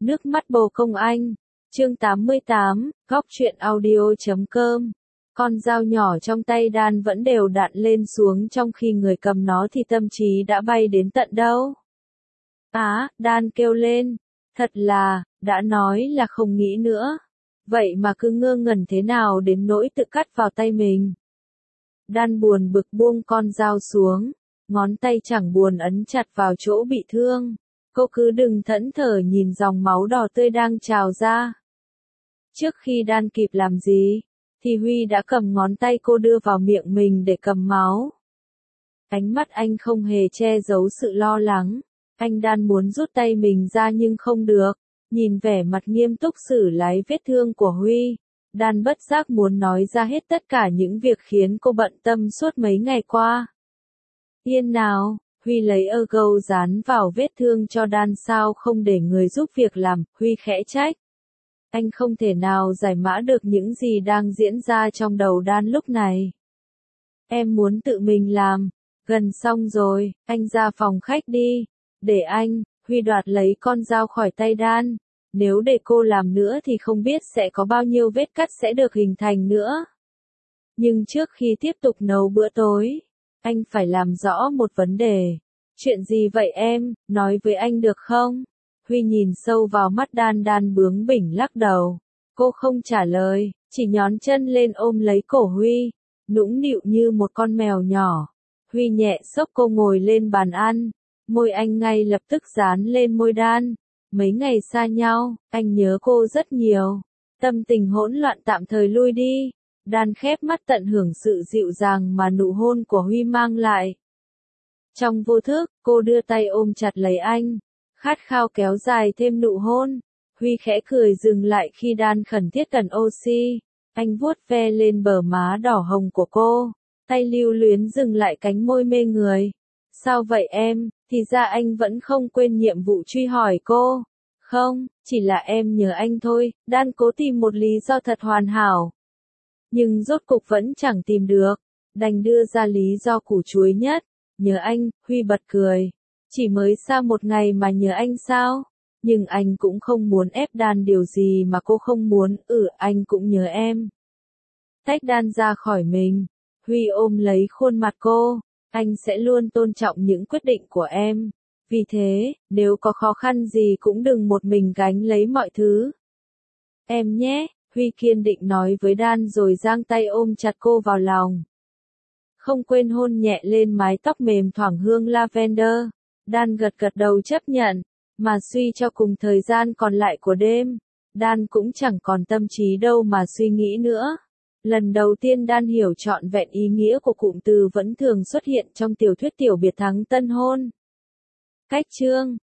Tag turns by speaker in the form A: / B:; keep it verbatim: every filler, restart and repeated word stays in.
A: Nước mắt bồ công anh. Chương tám mươi tám, góc truyện audio chấm com. Con dao nhỏ trong tay Dan vẫn đều đặn lên xuống trong khi người cầm nó thì tâm trí đã bay đến tận đâu. Á, Dan kêu lên. Thật là, đã nói là không nghĩ nữa. Vậy mà cứ ngơ ngẩn thế nào đến nỗi tự cắt vào tay mình. Dan buồn bực buông con dao xuống, ngón tay chẳng buồn ấn chặt vào chỗ bị thương. Cô cứ đừng thẫn thờ nhìn dòng máu đỏ tươi đang trào ra. Trước khi Dan kịp làm gì, thì Huy đã cầm ngón tay cô đưa vào miệng mình để cầm máu. Ánh mắt anh không hề che giấu sự lo lắng. Anh Dan muốn rút tay mình ra nhưng không được. Nhìn vẻ mặt nghiêm túc xử lý vết thương của Huy, Dan bất giác muốn nói ra hết tất cả những việc khiến cô bận tâm suốt mấy ngày qua. Yên nào, Huy lấy ơ gâu dán vào vết thương cho Dan sao không để người giúp việc làm, Huy khẽ trách. Anh không thể nào giải mã được những gì đang diễn ra trong đầu Dan lúc này. Em muốn tự mình làm. Gần xong rồi, anh ra phòng khách đi. Để anh, Huy đoạt lấy con dao khỏi tay Dan. Nếu để cô làm nữa thì không biết sẽ có bao nhiêu vết cắt sẽ được hình thành nữa. Nhưng trước khi tiếp tục nấu bữa tối, anh phải làm rõ một vấn đề. Chuyện gì vậy em, nói với anh được không? Huy nhìn sâu vào mắt Dan. Dan bướng bỉnh lắc đầu. Cô không trả lời, chỉ nhón chân lên ôm lấy cổ Huy, nũng nịu như một con mèo nhỏ. Huy nhẹ xốc cô ngồi lên bàn ăn, môi anh ngay lập tức dán lên môi Dan. Mấy ngày xa nhau, anh nhớ cô rất nhiều. Tâm tình hỗn loạn tạm thời lui đi. Dan khép mắt tận hưởng sự dịu dàng mà nụ hôn của Huy mang lại. Trong vô thức, cô đưa tay ôm chặt lấy anh, khát khao kéo dài thêm nụ hôn. Huy khẽ cười dừng lại khi Dan khẩn thiết cần oxy. Anh vuốt ve lên bờ má đỏ hồng của cô, tay lưu luyến dừng lại cánh môi mê người. Sao vậy em? Thì ra anh vẫn không quên nhiệm vụ truy hỏi cô. Không, chỉ là em nhớ anh thôi. Dan cố tìm một lý do thật hoàn hảo, nhưng rốt cục vẫn chẳng tìm được. Đành đưa ra lý do củ chuối nhất. Nhớ anh. Huy bật cười. Chỉ mới xa một ngày mà nhớ anh sao? Nhưng anh cũng không muốn ép Dan điều gì mà cô không muốn. Ừ, anh cũng nhớ em. Tách Dan ra khỏi mình, Huy ôm lấy khuôn mặt cô. Anh sẽ luôn tôn trọng những quyết định của em. Vì thế, nếu có khó khăn gì cũng đừng một mình gánh lấy mọi thứ. Em nhé, Huy kiên định nói với Dan rồi giang tay ôm chặt cô vào lòng. Không quên hôn nhẹ lên mái tóc mềm thoảng hương lavender. Dan gật gật đầu chấp nhận, mà suy cho cùng thời gian còn lại của đêm. Dan cũng chẳng còn tâm trí đâu mà suy nghĩ nữa. Lần đầu tiên Dan hiểu trọn vẹn ý nghĩa của cụm từ vẫn thường xuất hiện trong tiểu thuyết tiểu biệt thắng tân hôn. Cách chương